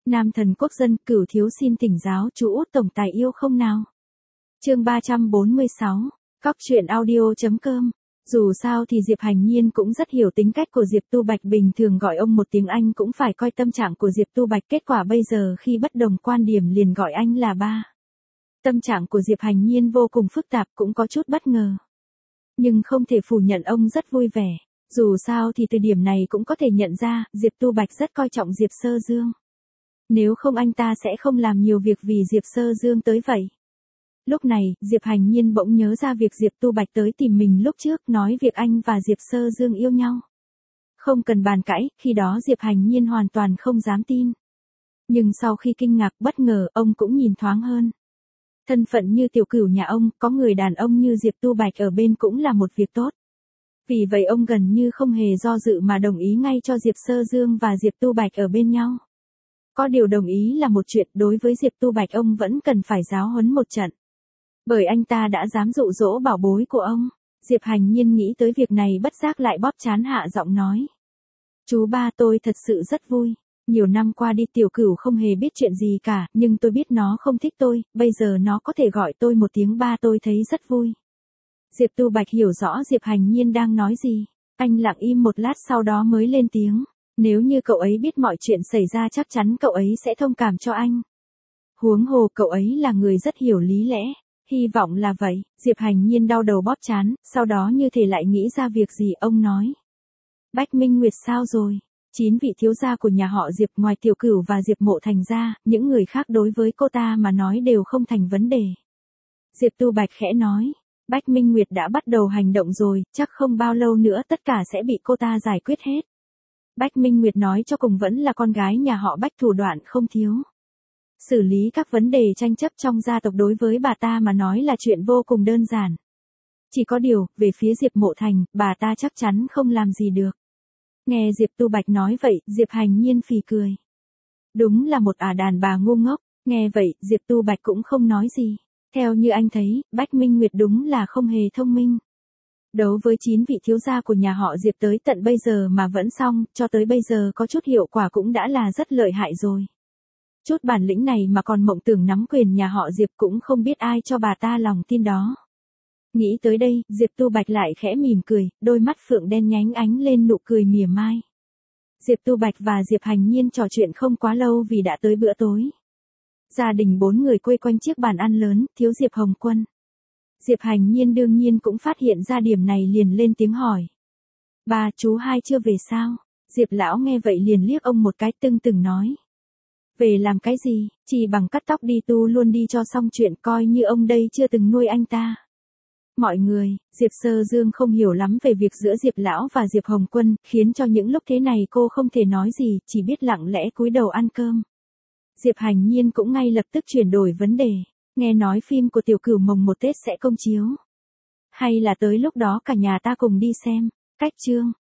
Nam thần quốc dân, Cửu thiếu xin thỉnh giáo chú út tổng tài yêu không nào. Chương 346, Cóc truyện audio.com. Dù sao thì Diệp Hành Nhiên cũng rất hiểu tính cách của Diệp Tu Bạch, bình thường gọi ông một tiếng anh cũng phải coi tâm trạng của Diệp Tu Bạch, kết quả bây giờ khi bất đồng quan điểm liền gọi anh là ba. Tâm trạng của Diệp Hành Nhiên vô cùng phức tạp, cũng có chút bất ngờ. Nhưng không thể phủ nhận ông rất vui vẻ. Dù sao thì từ điểm này cũng có thể nhận ra, Diệp Tu Bạch rất coi trọng Diệp Sơ Dương. Nếu không anh ta sẽ không làm nhiều việc vì Diệp Sơ Dương tới vậy. Lúc này, Diệp Hành Nhiên bỗng nhớ ra việc Diệp Tu Bạch tới tìm mình lúc trước, nói việc anh và Diệp Sơ Dương yêu nhau. Không cần bàn cãi, khi đó Diệp Hành Nhiên hoàn toàn không dám tin. Nhưng sau khi kinh ngạc bất ngờ, ông cũng nhìn thoáng hơn. Thân phận như tiểu cửu nhà ông, có người đàn ông như Diệp Tu Bạch ở bên cũng là một việc tốt. Vì vậy ông gần như không hề do dự mà đồng ý ngay cho Diệp Sơ Dương và Diệp Tu Bạch ở bên nhau. Có điều đồng ý là một chuyện, đối với Diệp Tu Bạch ông vẫn cần phải giáo huấn một trận. Bởi anh ta đã dám dụ dỗ bảo bối của ông. Diệp Hành Nhiên nghĩ tới việc này bất giác lại bóp trán hạ giọng nói. Chú ba, tôi thật sự rất vui. Nhiều năm qua đi tiểu cửu không hề biết chuyện gì cả, nhưng tôi biết nó không thích tôi, bây giờ nó có thể gọi tôi một tiếng ba, tôi thấy rất vui. Diệp Tu Bạch hiểu rõ Diệp Hành Nhiên đang nói gì. Anh lặng im một lát sau đó mới lên tiếng. Nếu như cậu ấy biết mọi chuyện xảy ra chắc chắn cậu ấy sẽ thông cảm cho anh. Huống hồ cậu ấy là người rất hiểu lý lẽ. Hy vọng là vậy. Diệp Hành Nhiên đau đầu bóp trán, sau đó như thể lại nghĩ ra việc gì, ông nói. Bách Minh Nguyệt sao rồi? 9 vị thiếu gia của nhà họ Diệp ngoài tiểu cửu và Diệp Mộ Thành ra, những người khác đối với cô ta mà nói đều không thành vấn đề. Diệp Tu Bạch khẽ nói. Bách Minh Nguyệt đã bắt đầu hành động rồi, chắc không bao lâu nữa tất cả sẽ bị cô ta giải quyết hết. Bách Minh Nguyệt nói cho cùng vẫn là con gái nhà họ Bách, thủ đoạn không thiếu. Xử lý các vấn đề tranh chấp trong gia tộc đối với bà ta mà nói là chuyện vô cùng đơn giản. Chỉ có điều, về phía Diệp Mộ Thành, bà ta chắc chắn không làm gì được. Nghe Diệp Tu Bạch nói vậy, Diệp Hành Nhiên phì cười. Đúng là một đàn bà ngu ngốc. Nghe vậy, Diệp Tu Bạch cũng không nói gì. Theo như anh thấy, Bách Minh Nguyệt đúng là không hề thông minh. Đấu với 9 vị thiếu gia của nhà họ Diệp tới tận bây giờ mà vẫn xong, cho tới bây giờ có chút hiệu quả cũng đã là rất lợi hại rồi. Chút bản lĩnh này mà còn mộng tưởng nắm quyền nhà họ Diệp cũng không biết ai cho bà ta lòng tin đó. Nghĩ tới đây, Diệp Tu Bạch lại khẽ mỉm cười, đôi mắt phượng đen nhánh ánh lên nụ cười mỉa mai. Diệp Tu Bạch và Diệp Hành Nhiên trò chuyện không quá lâu vì đã tới bữa tối. Gia đình 4 người quây quanh chiếc bàn ăn lớn, thiếu Diệp Hồng Quân. Diệp Hành Nhiên đương nhiên cũng phát hiện ra điểm này liền lên tiếng hỏi. Ba, chú hai chưa về sao? Diệp lão nghe vậy liền liếc ông một cái, tưng tửng nói. Về làm cái gì, chỉ bằng cắt tóc đi tu luôn đi cho xong chuyện, coi như ông đây chưa từng nuôi anh ta. Mọi người, Diệp Sơ Dương không hiểu lắm về việc giữa Diệp lão và Diệp Hồng Quân, khiến cho những lúc thế này cô không thể nói gì, chỉ biết lặng lẽ cúi đầu ăn cơm. Diệp Hành Nhiên cũng ngay lập tức chuyển đổi vấn đề. Nghe nói phim của tiểu cửu mồng 1 Tết sẽ công chiếu. Hay là tới lúc đó cả nhà ta cùng đi xem. Cách chương.